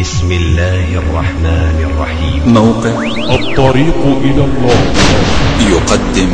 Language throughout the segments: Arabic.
بسم الله الرحمن الرحيم. موقع الطريق إلى الله يقدم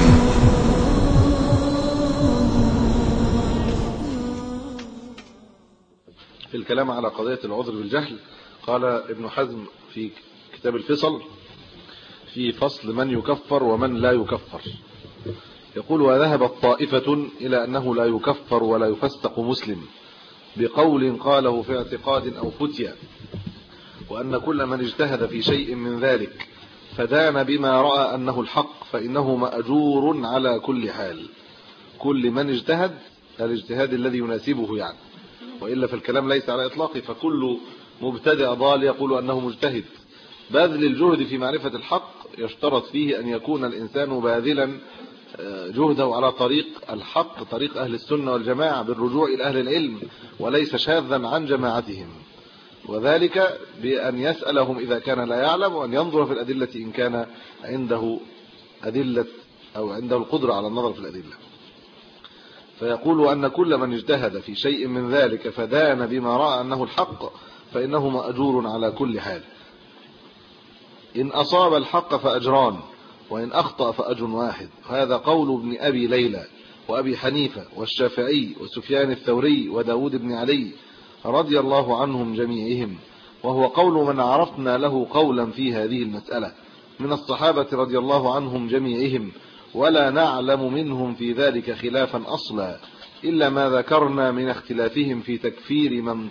في الكلام على قضية العذر بالجهل. قال ابن حزم في كتاب الفصل في فصل من يكفر ومن لا يكفر، يقول: وذهبت طائفة إلى أنه لا يكفر ولا يفسق مسلم بقول قاله في اعتقاد أو فتيا، وأن كل من اجتهد في شيء من ذلك فدان بما رأى أنه الحق فإنه مأجور على كل حال. كل من اجتهد الاجتهاد الذي يناسبه يعني، وإلا في الكلام ليس على إطلاقه، فكل مبتدئ ضال يقول أنه مجتهد. بذل الجهد في معرفة الحق يشترط فيه أن يكون الإنسان باذلا جهده على طريق الحق، طريق أهل السنة والجماعة، بالرجوع إلى أهل العلم وليس شاذا عن جماعتهم، وذلك بأن يسألهم إذا كان لا يعلم، وأن ينظر في الأدلة إن كان عنده أدلة أو عنده القدرة على النظر في الأدلة. فيقول أن كل من اجتهد في شيء من ذلك فدان بما رأى أنه الحق فإنه مأجور على كل حال. إن أصاب الحق فأجران، وإن أخطأ فأجر واحد. هذا قول ابن أبي ليلى وأبي حنيفة والشافعي وسفيان الثوري وداود بن علي رضي الله عنهم جميعهم، وهو قول من عرفنا له قولا في هذه المسألة من الصحابة رضي الله عنهم جميعهم، ولا نعلم منهم في ذلك خلافا أصلا إلا ما ذكرنا من اختلافهم في تكفير من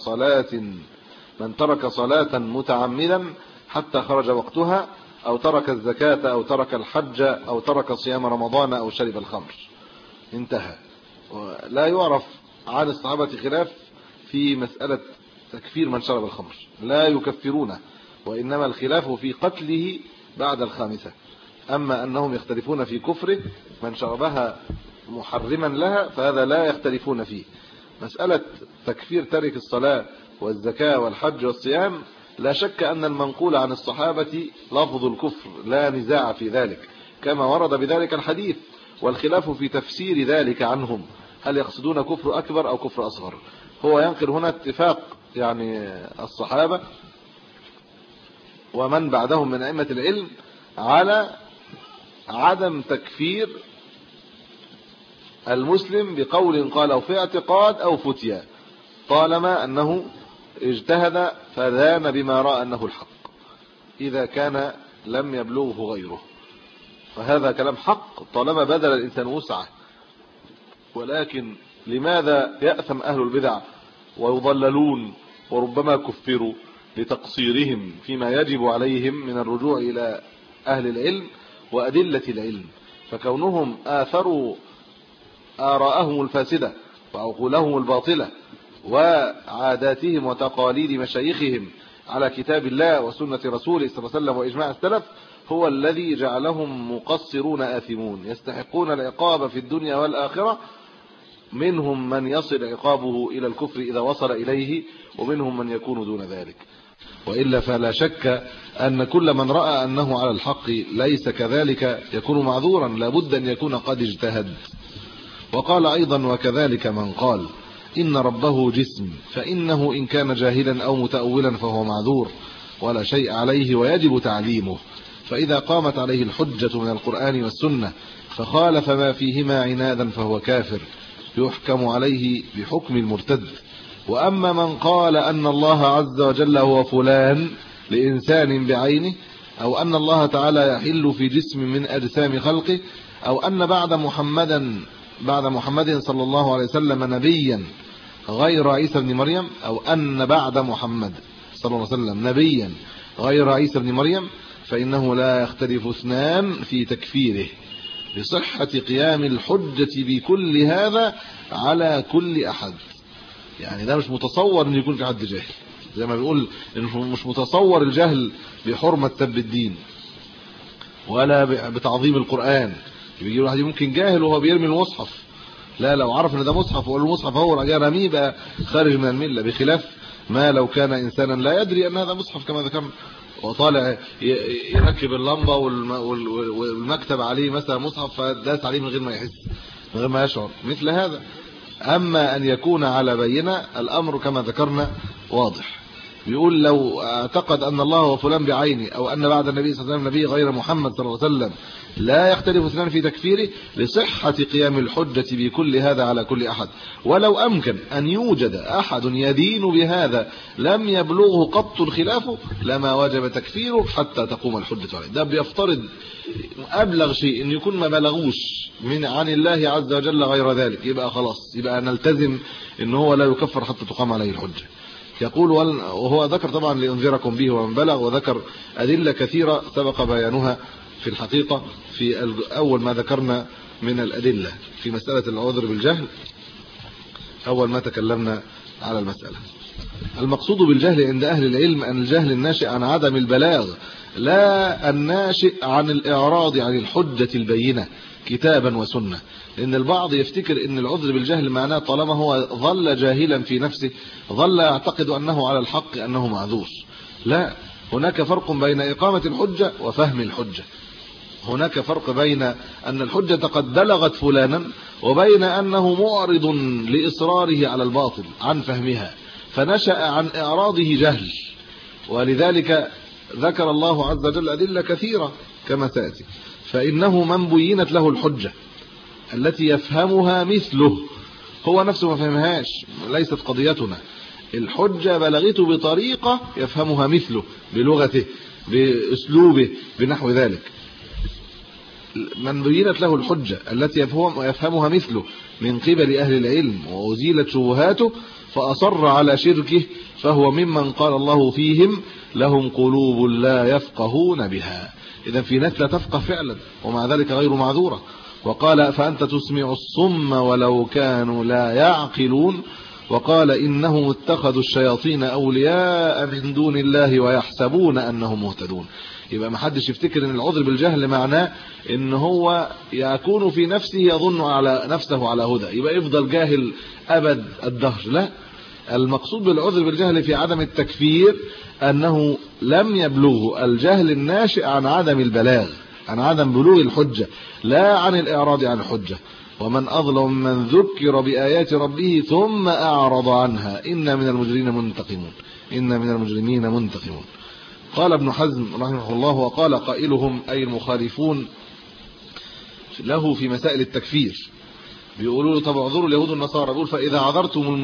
ترك صلاة متعمدا حتى خرج وقتها، أو ترك الزكاة، أو ترك الحج، أو ترك صيام رمضان، أو شرب الخمر. انتهى. لا يعرف عن الصحابة خلاف في مسألة تكفير من شرب الخمر، لا يكفرونه، وإنما الخلاف في قتله بعد الخامسة. أما أنهم يختلفون في كفره من شربها محرما لها فهذا لا يختلفون فيه. مسألة تكفير تارك الصلاة والزكاة والحج والصيام لا شك أن المنقول عن الصحابة لفظ الكفر، لا نزاع في ذلك، كما ورد بذلك الحديث، والخلاف في تفسير ذلك عنهم، هل يقصدون كفر أكبر أو كفر أصغر. هو ينقل هنا اتفاق يعني الصحابة ومن بعدهم من أئمة العلم على عدم تكفير المسلم بقول قاله في اعتقاد أو فتيا، طالما أنه اجتهد فدان بما رأى أنه الحق، إذا كان لم يبلغه غيره، فهذا كلام حق طالما بذل الإنسان وسعه. ولكن لماذا يأثم أهل البدع ويضللون وربما كفروا؟ لتقصيرهم فيما يجب عليهم من الرجوع إلى أهل العلم وأدلة العلم، فكونهم آثروا آراءهم الفاسدة وعقولهم الباطلة وعاداتهم وتقاليد مشايخهم على كتاب الله وسنة رسوله صلى الله عليه وسلم وإجماع السلف هو الذي جعلهم مقصرون آثمون، يستحقون العقاب في الدنيا والآخرة. منهم من يصل عقابه إلى الكفر إذا وصل إليه، ومنهم من يكون دون ذلك. وإلا فلا شك أن كل من رأى أنه على الحق ليس كذلك يكون معذورا، لابد أن يكون قد اجتهد. وقال أيضا: وكذلك من قال إن ربه جسم فإنه إن كان جاهلا أو متأولا فهو معذور ولا شيء عليه ويجب تعليمه، فإذا قامت عليه الحجة من القرآن والسنة فخالف ما فيهما عنادا فهو كافر يحكم عليه بحكم المرتد. وأما من قال أن الله عز وجل هو فلان لإنسان بعينه، أو أن الله تعالى يحل في جسم من أجسام خلقه، أو أن بعد محمد صلى الله عليه وسلم نبيا غير عيسى بن مريم، أو أن بعد محمد صلى الله عليه وسلم نبيا غير عيسى بن مريم، فإنه لا يختلف اثنان في تكفيره بصحة قيام الحجة بكل هذا على كل أحد. يعني ده مش متصور أن يكون في حد جاهل، زي ما بيقول مش متصور الجهل بحرمة سب الدين ولا بتعظيم القرآن. بيجي واحد ممكن جاهل وهو بيرمي المصحف، لا، لو عرف ان ده مصحف وقال المصحف هو رجع رميه بقى خارج من المله، بخلاف ما لو كان انسانا لا يدري ان هذا مصحف كما ذكرنا، وطالع يركب اللمبه والمكتب عليه مثلا مصحف فداس عليه من غير ما يحس، من غير ما يشعر، مثل هذا. اما ان يكون على بينه الامر كما ذكرنا واضح. بيقول لو اعتقد أن الله هو فلان بعينه أو أن بعد النبي صلى الله عليه وسلم نبي غير محمد صلى الله عليه وسلم لا يختلف اثنان في تكفيره لصحة قيام الحجة بكل هذا على كل أحد. ولو أمكن أن يوجد أحد يدين بهذا لم يبلغه قط الخلاف لما وجب تكفيره حتى تقوم الحجة عليه. ده بيفترض أبلغ شيء أن يكون ما بلغوش عن الله عز وجل غير ذلك، يبقى خلاص، يبقى نلتزم أنه هو لا يكفر حتى تقام عليه الحجة. يقول وهو ذكر طبعا لأنذركم به ومن بلغ، وذكر أدلة كثيرة سبق بيانها في الحقيقة في أول ما ذكرنا من الأدلة في مسألة العذر بالجهل، أول ما تكلمنا على المسألة. المقصود بالجهل عند أهل العلم أن الجهل الناشئ عن عدم البلاغ، لا الناشئ عن الإعراض عن الحجة البينة كتابا وسنة. لأن البعض يفتكر أن العذر بالجهل معناه طالما هو ظل جاهلا في نفسه ظل يعتقد أنه على الحق أنه معذور. لا، هناك فرق بين إقامة الحجة وفهم الحجة. هناك فرق بين أن الحجة قد بلغت فلانا وبين أنه معرض لإصراره على الباطل عن فهمها فنشأ عن إعراضه جهل. ولذلك ذكر الله عز وجل أدلة كثيرة كما تأتي. فإنه من بينت له الحجة التي يفهمها مثله، هو نفسه ما فهمهاش، ليست قضيتنا. الحجة بلغته بطريقة يفهمها مثله، بلغته، بأسلوبه، بنحو ذلك. من بينت له الحجة التي يفهمها مثله من قبل أهل العلم وأزيلت شبهاته فأصر على شركه فهو ممن قال الله فيهم لهم قلوب لا يفقهون بها. إذن في ناس لا تفقه فعلا ومع ذلك غير معذورة. وقال فأنت تسمع الصم ولو كانوا لا يعقلون. وقال إنهم اتخذوا الشياطين أولياء من دون الله ويحسبون أنهم مهتدون. يبقى ما حدش يفتكر ان العذر بالجهل معناه ان هو يكون في نفسه يظن على نفسه على هدى يبقى يفضل جاهل ابد الدهر. لا، المقصود بالعذر بالجهل في عدم التكفير انه لم يبلغه الجهل الناشئ عن عدم البلاغ، عن عدم بلوغ الحجة، لا عن الاعراض عن الحجة. ومن اظلم من ذكر بآيات ربه ثم اعرض عنها إن من المجرمين منتقمون. إن من المجرمين منتقمون. قال ابن حزم رحمه الله وقال قائلهم أي المخالفون له في مسائل التكفير بيقولوا له طب اعذروا اليهود والنصارى، بيقول فإذا عذرتم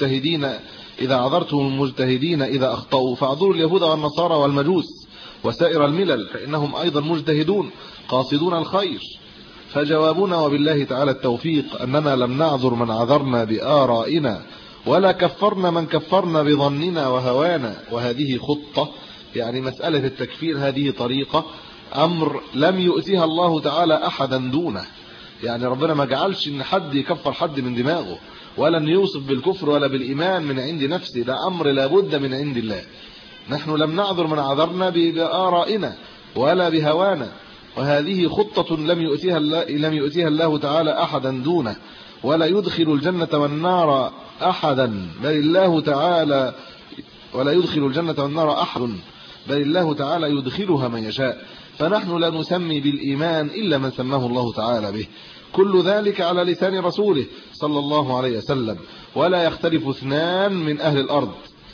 المجتهدين إذا أخطأوا فاعذروا اليهود والنصارى والمجوس وسائر الملل فإنهم أيضا مجتهدون قاصدون الخير. فجوابنا وبالله تعالى التوفيق أننا لم نعذر من عذرنا بآرائنا ولا كفرنا من كفرنا بظننا وهوانا. وهذه خطة، يعني مسألة التكفير هذه طريقة أمر لم يؤتيها الله تعالى أحدا دونه. يعني ربنا ما جعلش إن حد يكفر حد من دماغه ولا أن يوصف بالكفر ولا بالإيمان من عند نفسه، ده أمر لابد من عند الله. نحن لم نعذر من عذرنا بآرائنا ولا بهوانا. وهذه خطة لم يؤتيها الله تعالى أحدا دونه ولا يدخل الجنة والنار أحدا بل الله تعالى ولا يدخل الجنة والنار أحد بل الله تعالى يدخلها من يشاء. فنحن لا نسمي بالإيمان إلا من سماه الله تعالى به. كل ذلك على لسان رسوله صلى الله عليه وسلم. ولا يختلف اثنان من أهل الأرض،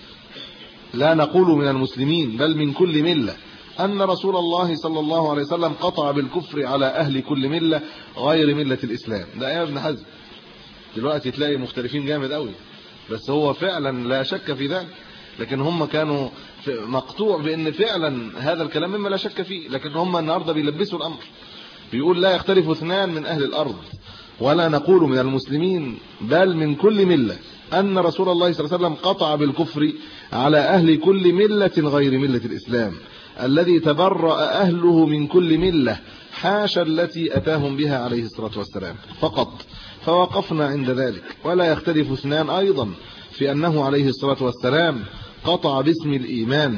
لا نقول من المسلمين بل من كل ملة، أن رسول الله صلى الله عليه وسلم قطع بالكفر على أهل كل ملة غير ملة الإسلام. ده يا ابن حزم دلوقتي تلاقي مختلفين جامد قوي، بس هو فعلا لا شك في ذلك، لكن هم كانوا مقطوع بأن فعلا هذا الكلام مما لا شك فيه، لكن هم النهاردة بيلبسوا الأمر. بيقول لا يختلف اثنان من أهل الأرض ولا نقول من المسلمين بل من كل ملة، أن رسول الله صلى الله عليه وسلم قطع بالكفر على أهل كل ملة غير ملة الإسلام الذي تبرأ أهله من كل ملة حاشا التي أتاهم بها عليه الصلاة والسلام فقط. فوقفنا عند ذلك. ولا يختلف اثنان أيضا في أنه عليه الصلاة والسلام قطع باسم الإيمان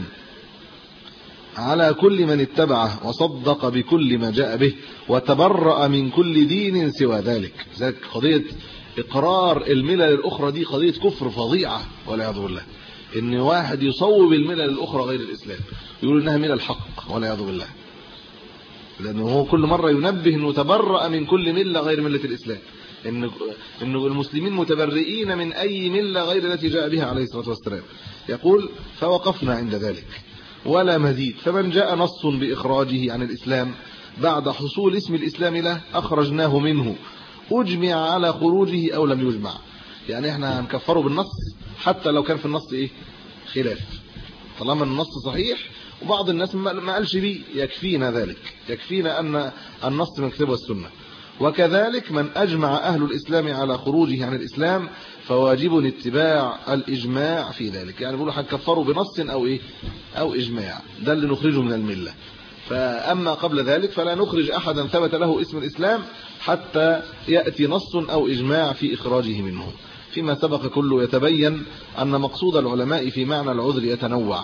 على كل من اتبعه وصدق بكل ما جاء به وتبرأ من كل دين سوى ذلك. قضية إقرار الملل الأخرى دي قضية كفر فظيعة والعياذ بالله، إن واحد يصوب الملل الأخرى غير الإسلام يقول إنها ملل الحق والعياذ بالله، لأنه هو كل مرة ينبه إنه تبرأ من كل ملة غير ملة الإسلام، إنه المسلمين متبرئين من أي ملة غير التي جاء بها عليه الصلاة والسلام. يقول فوقفنا عند ذلك ولا مزيد. فمن جاء نص بإخراجه عن الإسلام بعد حصول اسم الإسلام له أخرجناه منه، أجمع على خروجه أو لم يجمع. يعني احنا هنكفره بالنص حتى لو كان في النص ايه خلاف، طالما النص صحيح وبعض الناس ما قالش بيه يكفينا ذلك، يكفينا أن النص من الكتاب والسنة. وكذلك من أجمع أهل الإسلام على خروجه عن الإسلام فواجب اتباع الإجماع في ذلك. يعني بيقولوا هنكفره بنص أو إيه أو إجماع، ده اللي نخرجه من الملة. فأما قبل ذلك فلا نخرج أحدا ثبت له اسم الإسلام حتى يأتي نص أو إجماع في إخراجه منه. فيما سبق كله يتبين أن مقصود العلماء في معنى العذر يتنوع،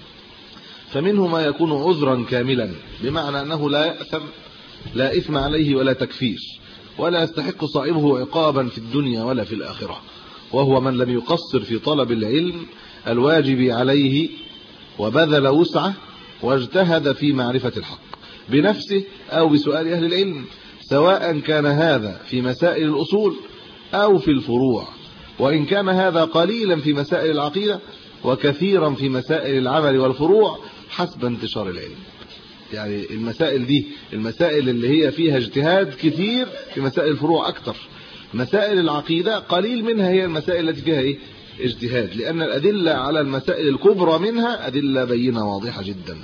فمنه ما يكون عذرا كاملا بمعنى أنه لا يأثم، لا إثم عليه ولا تكفير، ولا يستحق صاحبه عقابا في الدنيا ولا في الآخرة، وهو من لم يقصر في طلب العلم الواجب عليه وبذل وسعه واجتهد في معرفة الحق بنفسه أو بسؤال أهل العلم، سواء كان هذا في مسائل الأصول أو في الفروع، وإن كان هذا قليلا في مسائل العقيدة وكثيرا في مسائل العمل والفروع حسب انتشار العلم. يعني المسائل دي المسائل اللي هي فيها اجتهاد كثير، في مسائل الفروع أكثر. مسائل العقيدة قليل منها هي المسائل التي فيها ايه اجتهاد، لأن الأدلة على المسائل الكبرى منها أدلة بينة واضحة جدا.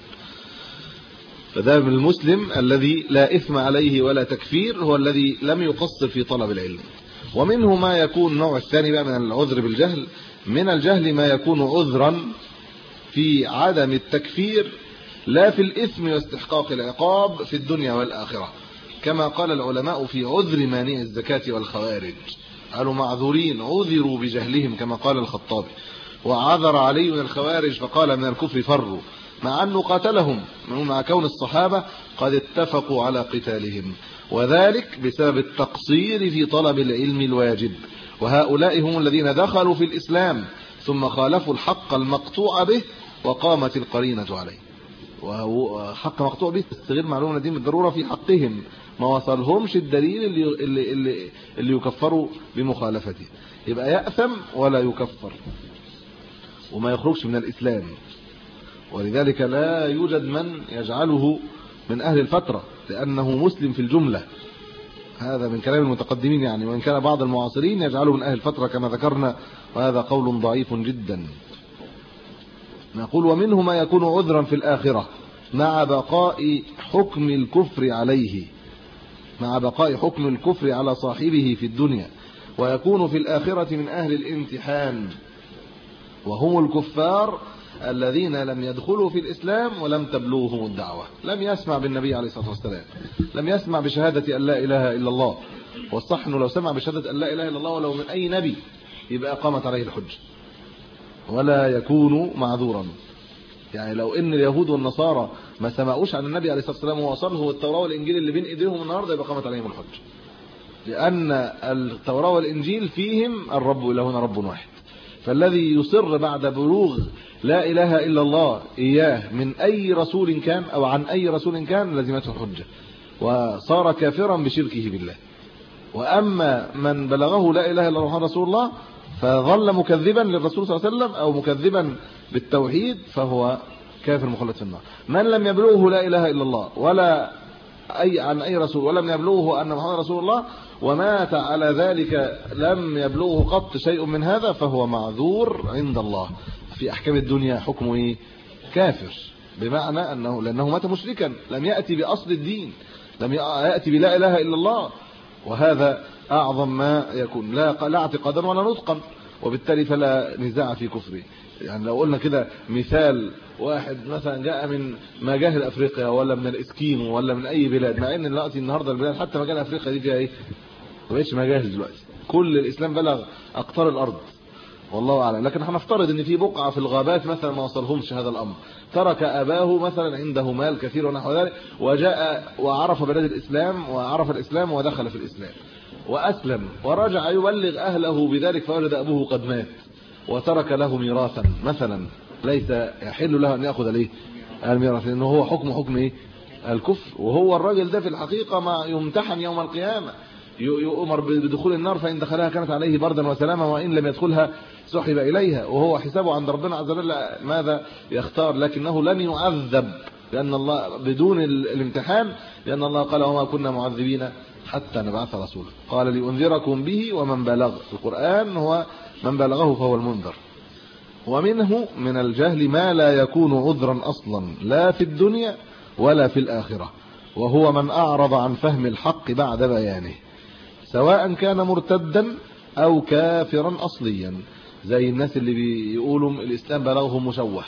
فده من المسلم الذي لا إثم عليه ولا تكفير، هو الذي لم يقصر في طلب العلم. ومنه ما يكون النوع الثاني بقى من العذر بالجهل، من الجهل ما يكون عذرا في عدم التكفير لا في الإثم واستحقاق العقاب في الدنيا والآخرة، كما قال العلماء في عذر مانع الزكاة والخوارج، قالوا معذورين عذروا بجهلهم كما قال الخطابي، وعذر علي من الخوارج فقال من الكفر فروا، مع أنه قاتلهم مع كون الصحابة قد اتفقوا على قتالهم، وذلك بسبب التقصير في طلب العلم الواجب. وهؤلاء هم الذين دخلوا في الإسلام ثم خالفوا الحق المقطوع به وقامت القرينة عليه. وهو حق مقطوع به تستغير معلومة دي بالضرورة في حقهم، ما وصلهمش الدليل اللي يكفروا بمخالفته، يبقى يأثم ولا يكفر وما يخرجش من الإسلام. ولذلك لا يوجد من يجعله من أهل الفترة لأنه مسلم في الجملة، هذا من كلام المتقدمين يعني، وإن كان بعض المعاصرين يجعله من أهل الفترة كما ذكرنا، وهذا قول ضعيف جدا. نقول ومنه ما يكون عذرا في الآخرة مع بقاء حكم الكفر عليه، مع بقاء حكم الكفر على صاحبه في الدنيا، ويكون في الآخرة من أهل الامتحان، وهم الكفار الذين لم يدخلوا في الإسلام ولم تبلوهم الدعوة، لم يسمع بالنبي عليه الصلاة والسلام، لم يسمع بشهادة أن لا إله إلا الله. والصح أنه لو سمع بشهادة أن لا إله إلا الله ولو من أي نبي يبقى قامت عليه الحجة ولا يكون معذورا. يعني لو ان اليهود والنصارى ما سمعوش عن النبي عليه الصلاه والسلام ووصلهم التوراة والانجيل اللي بين ايديهم النهارده يبقى قامت عليهم الحجه، لان التوراة والانجيل فيهم الرب الهنا رب واحد. فالذي يصر بعد بلوغ لا اله الا الله اياه من اي رسول كان او عن اي رسول كان لزمته الحجه وصار كافرا بشركه بالله. واما من بلغه لا اله الا الله رسول الله فظل مكذبا للرسول صلى الله عليه وسلم او مكذبا بالتوحيد فهو كافر مخلد في النار. من لم يبلغه لا اله الا الله ولا عن اي رسول ولم يبلغه ان محمد رسول الله ومات على ذلك لم يبلغه قط شيء من هذا فهو معذور عند الله في احكام الدنيا، حكمه كافر، بمعنى انه لانه مات مشركا لم ياتي باصل الدين، لم ياتي بلا اله الا الله، وهذا اعظم ما يكون، لا اعتقادا ولا نطقا، وبالتالي فلا نزاع في كفره. يعني لو قلنا كده مثال واحد مثلا جاء من مجاهل افريقيا ولا من الاسكيمو ولا من اي بلاد، مع ان دلوقتي النهارده البلاد حتى مجال افريقيا دي فيها ايه ما بقتش مجاهل دلوقتي، كل الاسلام بلغ اقطار الارض والله اعلم، لكن هنفترض ان في بقعه في الغابات مثلا ما وصلهمش هذا الامر، ترك اباه مثلا عنده مال كثير ونحو ذلك وجاء وعرف بلاد الاسلام وعرف الاسلام ودخل في الاسلام واسلم ورجع يبلغ اهله بذلك فوجد ابوه قد مات وترك له ميراثا مثلا، ليس يحل له ان ياخذ ليه الميراث لانه هو حكم ايه الكفر، وهو الراجل ده في الحقيقه ما يمتحن يوم القيامه، يؤمر بدخول النار فإن دخلها كانت عليه بردا وسلاما وإن لم يدخلها سحب إليها، وهو حسابه عند ربنا عز وجل ماذا يختار، لكنه لن يعذب لأن الله بدون الامتحان، لأن الله قال وما كنا معذبين حتى نبعث رسولا. قال لأنذركم به ومن بلغ. القرآن هو من بلغه فهو المنذر. ومنه من الجهل ما لا يكون عذرا أصلا لا في الدنيا ولا في الآخرة، وهو من أعرض عن فهم الحق بعد بيانه، سواء كان مرتدا أو كافرا أصليا، زي الناس اللي بيقولوا الإسلام بلغهم مشوه.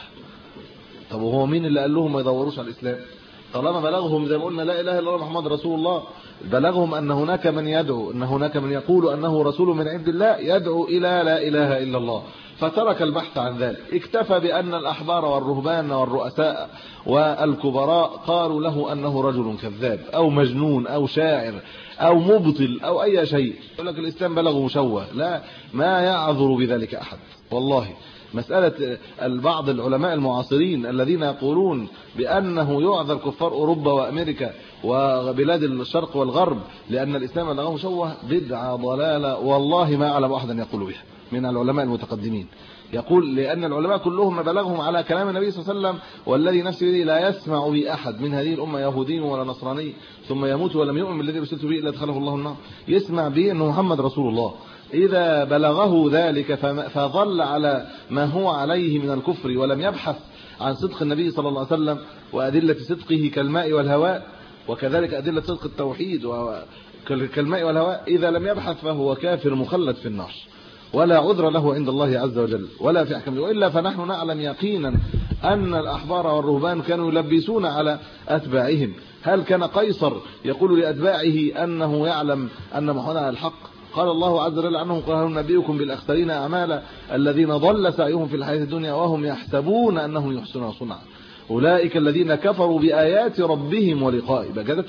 طب وهو مين اللي قال لهم ما يدوروش على الإسلام؟ طالما بلغهم زي ما قلنا لا إله إلا الله محمد رسول الله، بلغهم أن هناك من يدعو، أن هناك من يقول أنه رسول من عند الله يدعو إلى لا إله إلا الله، فترك البحث عن ذلك. اكتفى بأن الأحبار والرهبان والرؤساء والكبراء قالوا له أنه رجل كذاب أو مجنون أو شاعر أو مبطل أو أي شيء، يقول لك الإسلام بلغه مشوه. لا، ما يعذر بذلك أحد والله. مسألة بعض العلماء المعاصرين الذين يقولون بأنه يعذر كفار أوروبا وأمريكا وبلاد الشرق والغرب لأن الإسلام بلغه مشوه، بدعة ضلالة والله ما أعلم أحدا يقول بها من العلماء المتقدمين. يقول لأن العلماء كلهم بلغهم على كلام النبي صلى الله عليه وسلم، والذي نفسي بيده لا يسمع بي أحد من هذه الأمة يهودي ولا نصراني ثم يموت ولم يؤمن بالذي أرسلت به إلا أدخله الله النار، يسمع به أنه محمد رسول الله. إذا بلغه ذلك فظل على ما هو عليه من الكفر ولم يبحث عن صدق النبي صلى الله عليه وسلم وأدلة صدقه كالماء والهواء، وكذلك أدلة صدق التوحيد كالماء والهواء، إذا لم يبحث فهو كافر مخلد في النار ولا عذر له عند الله عز وجل ولا في أحكامه. وإلا فنحن نعلم يقينا أن الأحبار والرهبان كانوا يلبسون على أتباعهم. هل كان قيصر يقول لأتباعه أنه يعلم أن محمد على الحق؟ قال الله عز وجل عنهم قال هل نبئكم بالأخسرين أعمالا الذين ضل سعيهم في الحياة الدنيا وهم يحسبون أنهم يحسنون صنعا أولئك الذين كفروا بآيات ربهم ولقائه.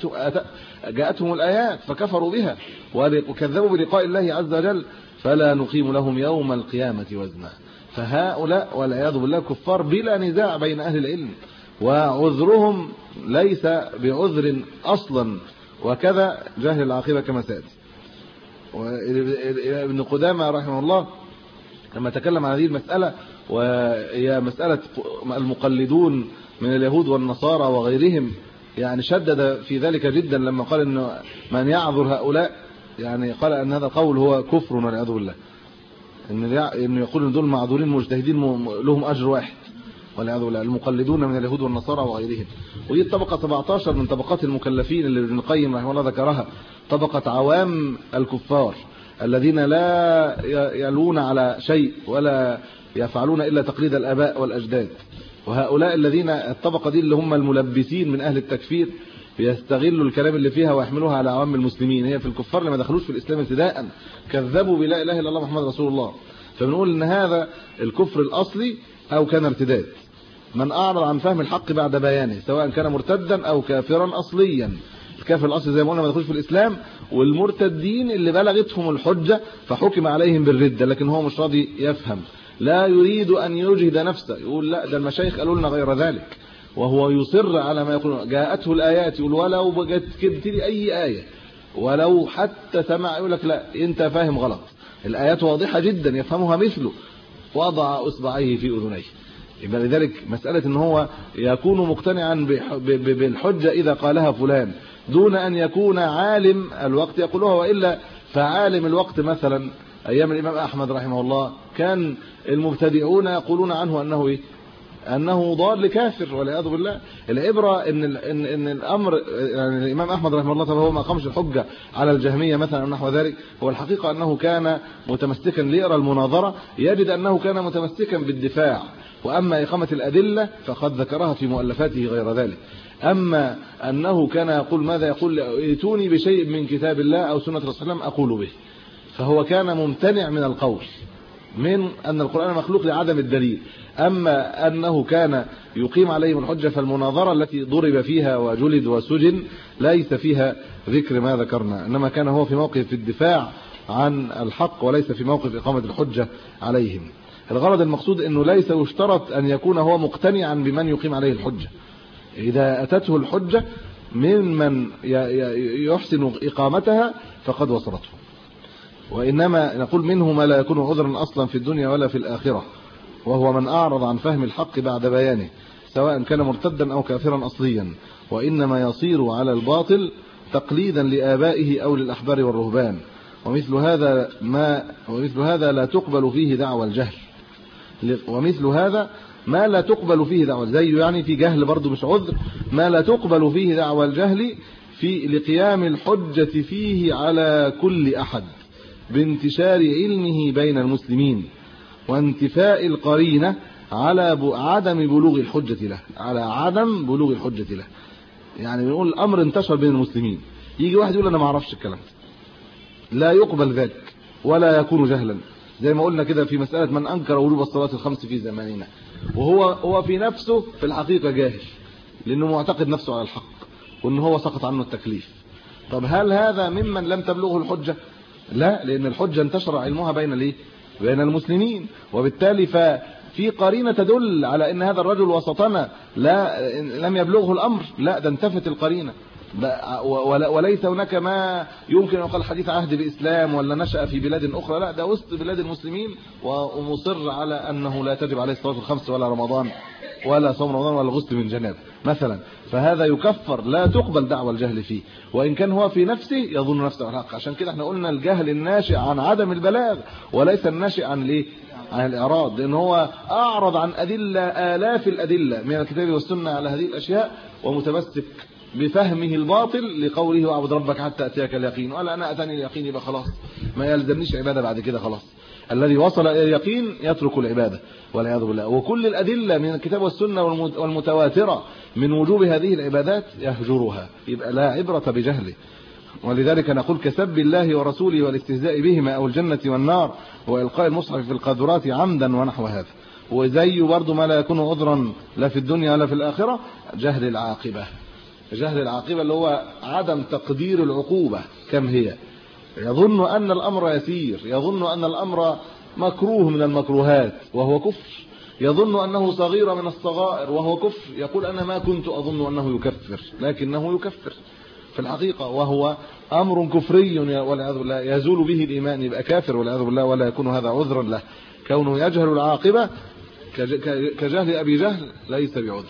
جاءتهم الآيات فكفروا بها وكذبوا بلقاء الله عز وجل فلا نقيم لهم يوم القيامة وزنا. فهؤلاء والعياذ بالله كفار بلا نزاع بين أهل العلم، وعذرهم ليس بعذر أصلا، وكذا جهل العاقبة كما سأتي. وابن قدامة رحمه الله لما تكلم عن هذه المسألة، وهي مسألة المقلدون من اليهود والنصارى وغيرهم، يعني شدد في ذلك جدا لما قال إنه من يعذر هؤلاء، يعني قال أن هذا القول هو كفر والعياذ بالله، إنه يقول إن دول معذورين مجتهدين لهم أجر واحد والعياذ بالله، المقلدون من اليهود والنصارى وغيرهم. ودي الطبقة 17 من طبقات المكلفين اللي ابن القيم رحمه الله ذكرها، طبقة عوام الكفار الذين لا يلون على شيء ولا يفعلون إلا تقليد الآباء والأجداد. وهؤلاء الذين الطبقة دي اللي هم الملبسين من أهل التكفير بيستغلوا الكلام اللي فيها ويحملوها على عوام المسلمين. هي في الكفار لما دخلوش في الإسلام ابتداء كذبوا بلا إله إلا الله محمد رسول الله. فبنقول إن هذا الكفر الأصلي أو كان ارتداد. من أعرض عن فهم الحق بعد بيانه سواء كان مرتدا أو كافرا أصليا. الكافر الأصلي زي ما قلنا ما دخلوش في الإسلام، والمرتدين اللي بلغتهم الحجة فحكم عليهم بالردة، لكن هو مش راضي يفهم، لا يريد أن يجهد نفسه، يقول لا ده المشايخ قالوا لنا غير ذلك، وهو يصر على ما يقول. جاءته الآيات يقول ولو جبت لي أي آية ولو حتى سمع، يقول لك لا أنت فاهم غلط، الآيات واضحة جدا يفهمها مثله، وضع إصبعيه في أذنيه. يبقى لذلك مسألة ان هو يكون مقتنعا بالحجة إذا قالها فلان دون أن يكون عالم الوقت يقولها، وإلا فعالم الوقت مثلا أيام الإمام أحمد رحمه الله كان المبتدعون يقولون عنه أنه إيه؟ أنه ضال كافر والعياذ بالله. العبرة إن الأمر يعني الإمام أحمد رحمه الله طبعا هو ما قامش الحجة على الجهمية مثلا أو نحو ذلك، هو الحقيقة أنه كان متمسكا ليرى المناظرة يجد أنه كان متمسكا بالدفاع، وأما إقامة الأدلة فقد ذكرها في مؤلفاته غير ذلك. أما أنه كان يقول ماذا يقول ائتوني بشيء من كتاب الله أو سنة رسول الله أقول به، فهو كان ممتنع من القول من أن القرآن مخلوق لعدم الدليل. أما أنه كان يقيم عليهم الحجة فالمناظرة التي ضرب فيها وجلد وسجن ليس فيها ذكر ما ذكرنا، إنما كان هو في موقف الدفاع عن الحق وليس في موقف إقامة الحجة عليهم. الغرض المقصود أنه ليس يشترط أن يكون هو مقتنعا بمن يقيم عليه الحجة. إذا أتته الحجة ممن يحسن إقامتها فقد وصلته. وإنما نقول منه ما لا يكون عذرا أصلا في الدنيا ولا في الآخرة، وهو من أعرض عن فهم الحق بعد بيانه سواء كان مرتدا أو كافرا أصليا، وإنما يصير على الباطل تقليدا لآبائه أو للأحبار والرهبان. ومثل هذا لا تقبل فيه دعوى الجهل، ومثل هذا ما لا تقبل فيه دعوى، زيه يعني في جهل برضه مش عذر، ما لا تقبل فيه دعوى الجهل في لقيام الحجة فيه على كل أحد بانتشار علمه بين المسلمين، وانتفاء القرينة على عدم بلوغ الحجة له، على عدم بلوغ الحجة له. يعني بنقول الأمر انتشر بين المسلمين، يجي واحد يقول أنا ما أعرفش الكلام، لا يقبل ذلك ولا يكون جهلا، زي ما قلنا كده في مسألة من أنكر وجوب الصلاة الخمس في زماننا، وهو في نفسه في الحقيقة جاهل، لأنه معتقد نفسه على الحق وأنه هو سقط عنه التكليف. طب هل هذا ممن لم تبلغه الحجة؟ لا، لأن الحجة انتشر علمها بين المسلمين، وبالتالي ففي قرينة تدل على أن هذا الرجل وسطنا لم يبلغه الأمر، لا ده انتفت القرينة، وليس هناك ما يمكن أن يقال حديث عهد بإسلام ولا نشأ في بلاد أخرى، لا ده وسط بلاد المسلمين ومصر على أنه لا تجب عليه الصلاة الخمس ولا رمضان ولا صوم رمضان ولا غسل من جنابه مثلا، فهذا يكفر، لا تقبل دعوى الجهل فيه، وإن كان هو في نفسه يظن نفسه الحق. عشان كده احنا قلنا الجهل الناشئ عن عدم البلاغ وليس الناشئ عن الإعراض، لأن هو أعرض عن أدلة آلاف الأدلة من الكتاب والسنة على هذه الأشياء، ومتمسك بفهمه الباطل لقوله واعبد ربك حتى أتيك اليقين، ولا أنا أتاني اليقين يبقى خلاص ما يلزمنيش عبادة بعد كده، خلاص الذي وصل إلى اليقين يترك العبادة والعياذ بالله. وكل الأدلة من الكتاب والسنة والمتواترة من وجوب هذه العبادات يهجرها، يبقى لا عبرة بجهله. ولذلك نقول كسب الله ورسوله والاستهزاء بهما أو الجنة والنار وإلقاء المصحف في القاذورات عمدا ونحو هذا. وزي برضو ما لا يكون عذرا لا في الدنيا ولا في الآخرة جهل العاقبة. جهل العاقبة اللي هو عدم تقدير العقوبة كم هي، يظن أن الأمر يسير، يظن أن الأمر مكروه من المكروهات وهو كفر، يظن أنه صغير من الصغائر وهو كفر، يقول أنا ما كنت أظن أنه يكفر لكنه يكفر في الحقيقة، وهو أمر كفري والعياذ بالله يزول به الإيمان، يبقى كافر والعياذ بالله، ولا يكون هذا عذرا له. كونه يجهل العاقبة كجهل أبي جهل ليس بعذر.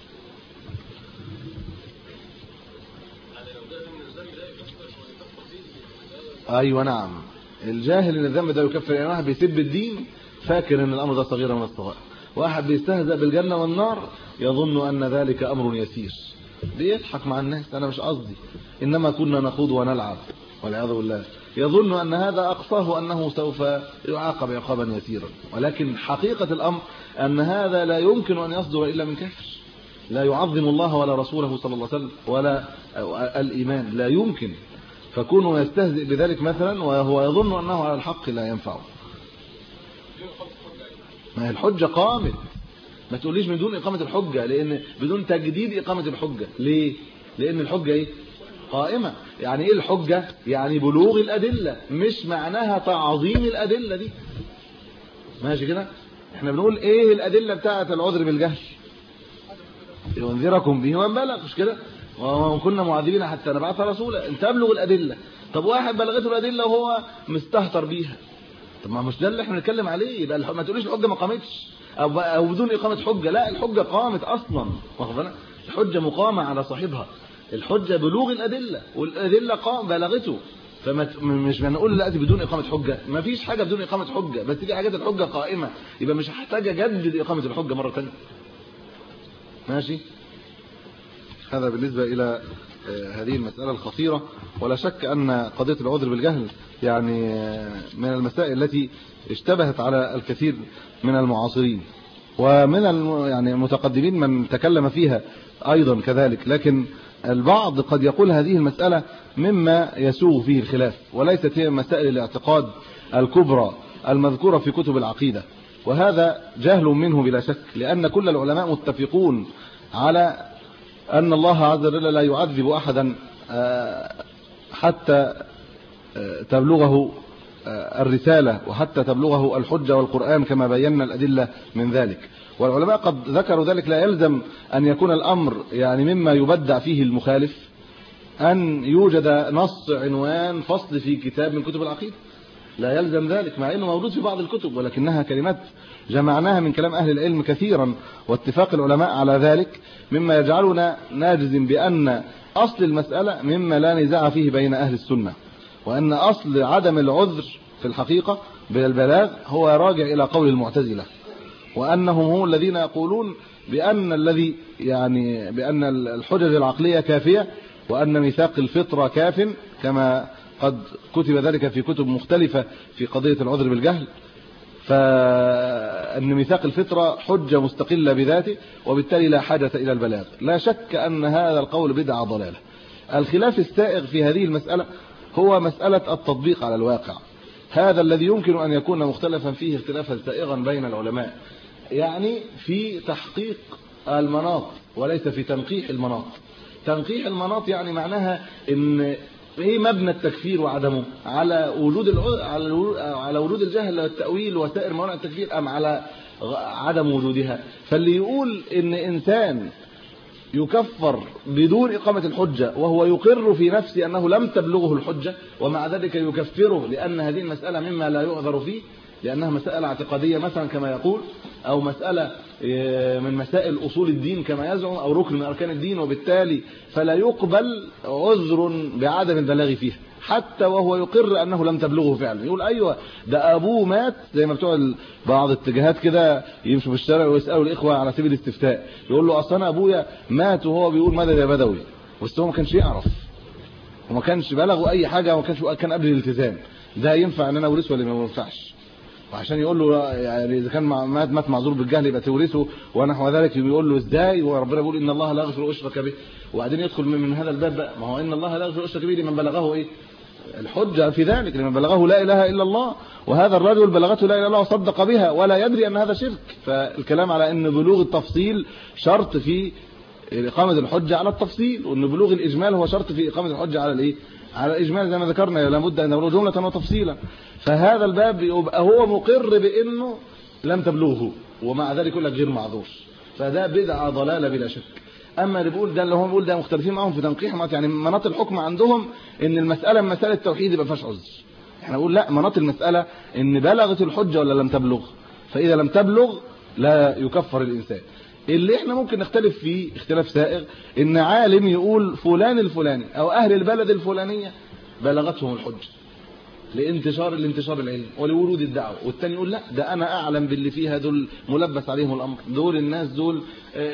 ايوه نعم، الجاهل ان الذنب ده يكفر. يعني واحد بيسب الدين فاكر ان الامر ده صغير من الصغائر، واحد بيستهزأ بالجنه والنار يظن ان ذلك امر يسير، بيضحك مع الناس، انا مش قصدي، انما كنا نخوض ونلعب والعياذ بالله، يظن ان هذا اقصاه انه سوف يعاقب عقابا يسيرا، ولكن حقيقه الامر ان هذا لا يمكن ان يصدر الا من كافر لا يعظم الله ولا رسوله صلى الله عليه وسلم ولا الايمان، لا يمكن. فكونه يستهزئ بذلك مثلا وهو يظن أنه على الحق لا ينفعه. ما هي الحجة قامت، ما تقوليش من دون إقامة الحجة، لأن بدون تجديد إقامة الحجة. ليه؟ لأن الحجة إيه؟ قائمة. يعني إيه الحجة؟ يعني بلوغ الأدلة، مش معناها تعظيم الأدلة دي. ماشي كده؟ احنا بنقول إيه الأدلة بتاعة العذر بالجهل؟ ينذركم به ومن بلغ، مش كده؟ وكنا معذبين حتى نبعث رسولا. انت ابلغ الادله. طب واحد بلغته الادله وهو مستهتر بيها، طب ما مش ده اللي احنا بنتكلم عليه. يبقى ما تقوليش الحجه ما قامتش او بدون اقامه حجه، لا الحجه قامت اصلا، واخد بالك؟ الحجه مقامه على صاحبها، الحجه بلوغ الادله، والادله قام بلغته. مش بنقول لا بدون اقامه حجه، ما فيش حاجه بدون اقامه حجه، بس في حاجات الحجه قائمه، يبقى مش هحتاج اجدد اقامه الحجه مره ثانيه. ماشي؟ هذا بالنسبة إلى هذه المسألة الخطيرة. ولا شك أن قضية العذر بالجهل يعني من المسائل التي اشتبهت على الكثير من المعاصرين، ومن يعني المتقدمين من تكلم فيها أيضا كذلك، لكن البعض قد يقول هذه المسألة مما يسوغ فيه الخلاف، وليست هي مسائل الاعتقاد الكبرى المذكورة في كتب العقيدة، وهذا جهل منه بلا شك، لأن كل العلماء متفقون على أن الله عز وجل لا يعذب أحدا حتى تبلغه الرسالة وحتى تبلغه الحجة والقرآن كما بينا الأدلة من ذلك. والعلماء قد ذكروا ذلك لا يلزم أن يكون الأمر يعني مما يبدع فيه المخالف، أن يوجد نص عنوان فصل في كتاب من كتب العقيدة، لا يلزم ذلك، مع أنه موجود في بعض الكتب، ولكنها كلمات جمعناها من كلام أهل العلم كثيرا واتفاق العلماء على ذلك، مما يجعلنا نجزم بأن أصل المسألة مما لا نزاع فيه بين أهل السنة، وأن أصل عدم العذر في الحقيقة بالبلاغ هو راجع إلى قول المعتزلة، وأنهم هم الذين يقولون بأن بأن الحجج العقلية كافية، وأن ميثاق الفطرة كاف، كما قد كتب ذلك في كتب مختلفة في قضية العذر بالجهل، فأن ميثاق الفطرة حجة مستقلة بذاته، وبالتالي لا حاجة إلى البلاغ. لا شك أن هذا القول بدعة ضلالة. الخلاف السائغ في هذه المسألة هو مسألة التطبيق على الواقع، هذا الذي يمكن أن يكون مختلفا فيه اختلافا سائغا بين العلماء، يعني في تحقيق المناط وليس في تنقيح المناط. تنقيح المناط يعني معناها ان ايه مبنى التكفير وعدمه؟ على وجود الجهل والتأويل وسائر موانع التكفير، ام على عدم وجودها؟ فاللي يقول ان انسان يكفر بدون إقامة الحجة وهو يقر في نفسه أنه لم تبلغه الحجة، ومع ذلك يكفره لأن هذه المسألة مما لا يعذر فيه، لأنها مسألة اعتقادية مثلا كما يقول، أو مسألة من مسائل أصول الدين كما يزعم، أو ركن من أركان الدين، وبالتالي فلا يقبل عذر بعدم البلاغ فيها حتى وهو يقر أنه لم تبلغه فعلا. يقول أيوة ده أبوه مات، زي ما بتوع بعض الاتجاهات كده يمشوا في الشارع ويسألوا الإخوة على سبيل الاستفتاء، يقول له أصلا أبويا مات وهو بيقول ماذا يا بدوي، بس هو ما كانش يعرف وما كانش بلغه أي حاجة وكان قبل الالتزام، ده ينفع أن أنا أورثه ولا ما ينفعش؟ وعشان يقول له يعني اذا كان مات معذور بالجهل يبقى تورثه ونحو ذلك، يقول له ازاي وربنا بيقول ان الله لا يغفر اشرك به، وبعدين يدخل من هذا الباب بقى، ما هو ان الله لا يغفر اشرك به لمن بلغه ايه الحجه في ذلك، لمن بلغه لا اله الا الله، وهذا الرجل بلغته لا اله الا الله وصدق بها ولا يدري ان هذا شرك. فالكلام على ان بلوغ التفصيل شرط في اقامه الحجه على التفصيل، وان بلوغ الاجمال هو شرط في اقامه الحجه على الايه على الاجمال، زي ما ذكرنا لابد ان نبلغ جمله وتفصيلا. فهذا الباب يبقى هو مقر بانه لم تبلغه ومع ذلك يقول لك غير معذور، فده بدعه ضلاله بلا شك. اما اللي بيقول ده اللي هم بيقول ده مختلفين معهم في تنقيح مناط، يعني مناط الحكم عندهم ان المساله مساله التوحيد يبقى فيهاش عذر، احنا نقول لا، مناط المساله ان بلغت الحجه ولا لم تبلغ، فاذا لم تبلغ لا يكفر الانسان. اللي احنا ممكن نختلف فيه اختلاف سائغ ان عالم يقول فلان الفلاني او اهل البلد الفلانيه بلغتهم الحجه لانتشار العلم ولورود الدعوه، والثاني يقول لا ده انا اعلم باللي فيها، دول ملبس عليهم الامر، دول الناس دول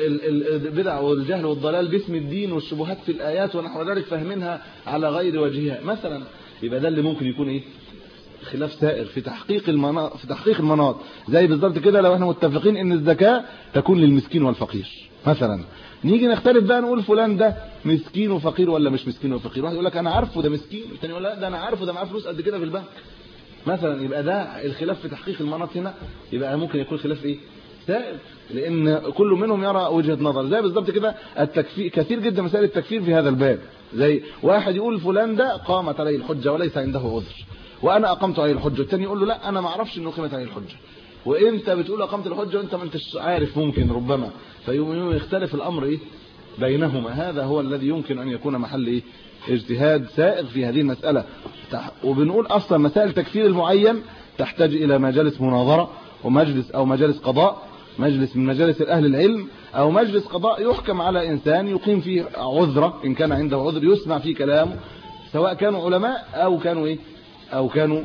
البدع والجهل والضلال باسم الدين والشبهات في الايات ونحو ذلك فاهمينها على غير وجهها مثلا. يبقى ده اللي ممكن يكون ايه خلاف سائر في تحقيق المناط. زي بالظبط كده لو احنا متفقين ان الزكاه تكون للمسكين والفقير مثلا، نيجي نختلف بقى نقول فلان ده مسكين وفقير ولا مش مسكين وفقير، واحد يقول لك انا عارفه ده مسكين، الثاني يقول لا ده انا عارفه ده معاه فلوس قد كده في البنك مثلا. يبقى ده الخلاف في تحقيق المناط هنا يبقى ممكن يكون خلاف ايه سائر، لان كل منهم يرى وجهه نظر. زي بالظبط كده التكفير، كثير جدا مسائل التكفير في هذا الباب، زي واحد يقول فلان ده قامت عليه الحجه وليس عنده عذر وانا اقمت عليه الحجه، الثاني يقول له لا انا ما اعرفش انه قامت عليه الحجه، وانت بتقول اقمت الحجه وانت ما انتش عارف ممكن ربما، فيوم يختلف الامر ايه بينهما. هذا هو الذي يمكن ان يكون محل ايه اجتهاد سائغ في هذه المساله. وبنقول اصلا مسائل تكفير المعين تحتاج الى مجالس مناظره ومجلس او مجالس قضاء، مجلس من مجالس اهل العلم او مجلس قضاء يحكم على انسان يقيم فيه عذره ان كان عنده عذر، يسمع فيه كلامه سواء كانوا علماء او كانوا ايه او كانوا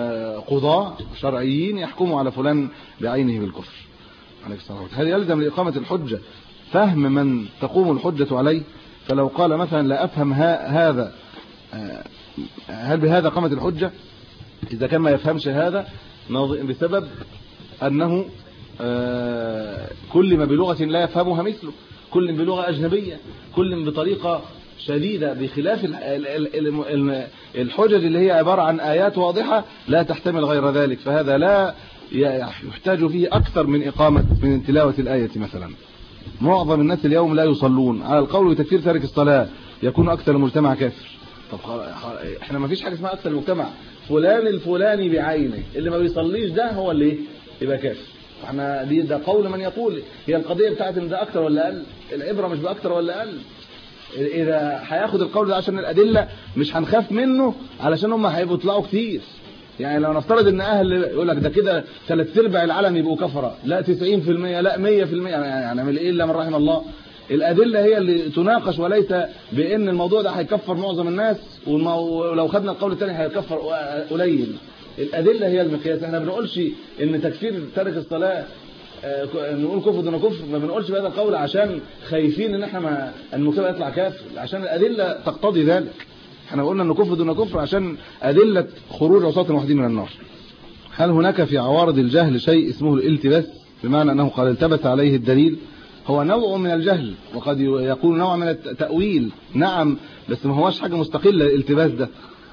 قضاة شرعيين يحكموا على فلان بعينه بالكفر. هل يلزم لإقامة الحجة فهم من تقوم الحجة عليه؟ فلو قال مثلا لا أفهم هذا، هل بهذا قامت الحجة؟ إذا كان ما يفهمش هذا بسبب أنه كل ما بلغة لا يفهمها مثله، كل بلغة أجنبية، كل بطريقة شديدة، بخلاف الحجج اللي هي عبارة عن آيات واضحة لا تحتمل غير ذلك، فهذا لا يحتاج فيه أكثر من تلاوة الآية. مثلا معظم الناس اليوم لا يصلون، على القول بتكفير تارك الصلاة يكون أكثر المجتمع كافر. طب احنا ما فيش حاجة اسمها أكثر المجتمع، فلان الفلاني بعينه اللي ما بيصليش ده هو اللي يبقى كافر. احنا ده قول من يقول هي القضية بتاعت ان ده أكثر ولا أقل، العبرة مش بأكثر ولا أقل. اذا هياخد القول ده عشان الادله مش هنخاف منه علشان هم هيبقوا يطلعوا كتير. يعني لو نفترض ان اهل يقول لك ده كده 3/4 العالم يبقوا كفره، لا 90%، لا 100%، يعني نعمل ايه الا من رحم الله. الادله هي اللي تناقش، وليس بان الموضوع ده هيكفر معظم الناس ولو خدنا القول الثاني هيكفر قليل. الادله هي المقياس. احنا ما بنقولش ان تكفير تارك الصلاه نقول كفر دون كفر، ما بنقولش بهذا القول عشان خايفين ان احنا المبتدع يطلع كافر، عشان الادله تقتضي ذلك. احنا قلنا ان كفر دون كفر عشان ادله خروج عصاة الموحدين من النار. هل هناك في عوارض الجهل شيء اسمه الالتباس، بمعنى انه قد التبس عليه الدليل؟ هو نوع من الجهل وقد يكون نوع من التأويل، نعم، بس ما هوش حاجة مستقلة. الالتباس ده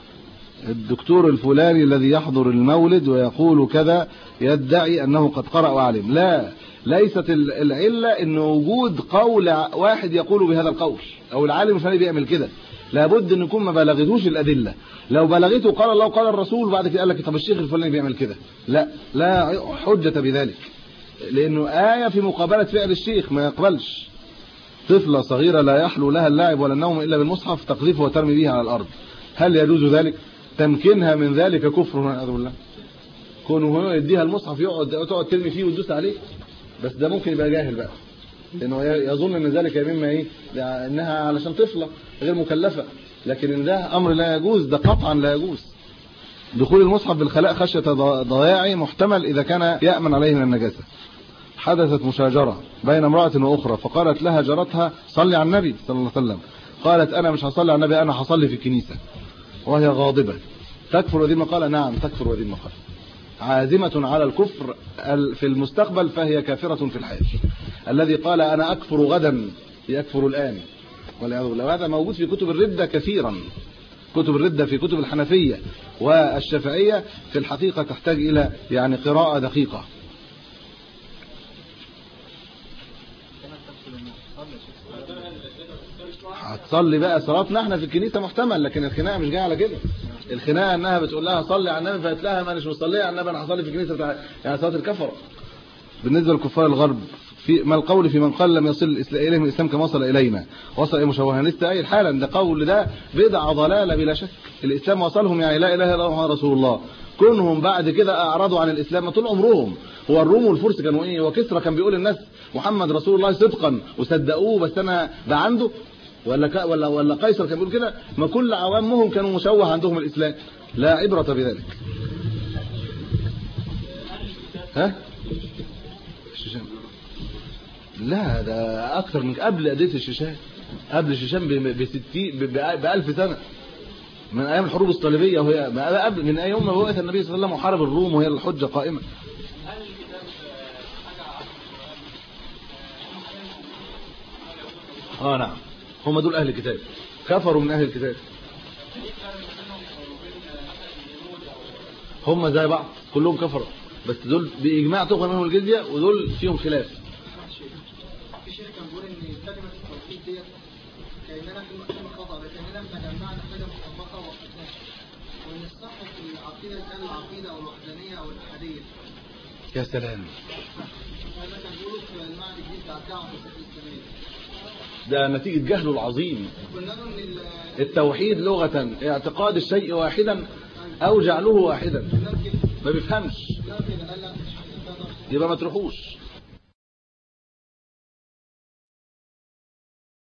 الدكتور الفلاني الذي يحضر المولد ويقول كذا يدعي أنه قد قرأ وعلم. لا، ليست العلة إن وجود قول واحد يقول بهذا القول أو العالم الفلاني بيعمل كده، لابد أن يكون ما بلغتوش الأدلة. لو بلغته قال الله قال الرسول وبعد كده قال لك طب الشيخ الفلاني بيعمل كده، لا حجة بذلك، لأنه آية في مقابلة فعل الشيخ ما يقبلش. طفلة صغيرة لا يحلو لها اللعب ولا النوم إلا بالمصحف تقذفه وترمي به على الأرض، هل يجوز ذلك؟ تمكينها من ذلك كفر والعياذ بالله. كونه هو يديها المصحف تقعد ترمي فيه وتدوس عليه، بس ده ممكن يبقى جاهل بقى، لأنه يظن أن ذلك مما إيه، إنها علشان طفلة غير مكلفة، لكن إن ده أمر لا يجوز، ده قطعا لا يجوز. دخول المصحف بالخلاء خشية ضياعه محتمل إذا كان يأمن عليه من النجاسة. حدثت مشاجرة بين امرأة وأخرى، فقالت لها جارتها صلي على النبي صلى الله عليه وسلم، قالت أنا مش هصلي على النبي، أنا هصلي في الكنيسة، وهي غاضبة. تكفر وذي ما قال؟ نعم تكفر وذي ما قال، عازمة على الكفر في المستقبل فهي كافرة في الحال. الذي قال أنا أكفر غدا يكفر الآن والعياذ بالله. وهذا موجود في كتب الردة كثيرا. كتب الردة في كتب الحنفية والشافعية في الحقيقة تحتاج إلى يعني قراءة دقيقة. هتصلي بقى صلاتنا احنا في الكنيسة محتمل، لكن الخناقة مش جايه على كده. الخناقة انها بتقول لها صلي على النبي، فقالت لها ما مش مصليه على النبي، انا هصلي في الكنيسة بتاع يعني صلاة الكفر. بالنسبة لكفار الغرب في ما القول في من قال لم يصل اليهم الاسلام كما وصل الينا، وصل الى مشوها لسه اي حالا، ده قول ده بدعة ضلالة بلا شك. الاسلام وصلهم يعني لا اله الا الله رسول الله، كونهم بعد كده اعرضوا عن الاسلام طول عمرهم. هو الروم والفرس كانوا ايه؟ وكسرى كان بيقول الناس محمد رسول الله صدقا وصدقوه، بس انا ده عنده ولا قيصر كان بيقول كده؟ ما كل عوامهم كانوا مشوه عندهم الاسلام، لا عبرة بذلك. ها الشيشان؟ لا ده اكثر من قبل اديه الشيشان، قبل الشيشان ب1000 سنه، من ايام الحروب الصليبيه، وهي قبل من ايام ما وقت النبي صلى الله عليه وسلم وحارب الروم وهي الحجه قائمه. نعم، هم دول اهل الكتاب، كفروا من اهل الكتاب، هم زي بعض كلهم كفروا، بس دول باجماع تؤخذ منهم الجزيه ودول فيهم خلاف. في شيخ كان بيقول ان كلمه التوحيد ديت كاننا في مكان خطا، لكننا جمعنا حاجه مطبقه وحدناها، وان الصح في العقيده كان العقيده او الوحدانيه او الاتحاديه. يا سلام، هذا كان بيقول في المعنى الجديد بتاع الدعوه الاسلاميه، ده نتيجه جهله العظيم. التوحيد لغه اعتقاد الشيء واحدا او جعله واحدا، ما بيفهمش، يبقى ما تروحوش.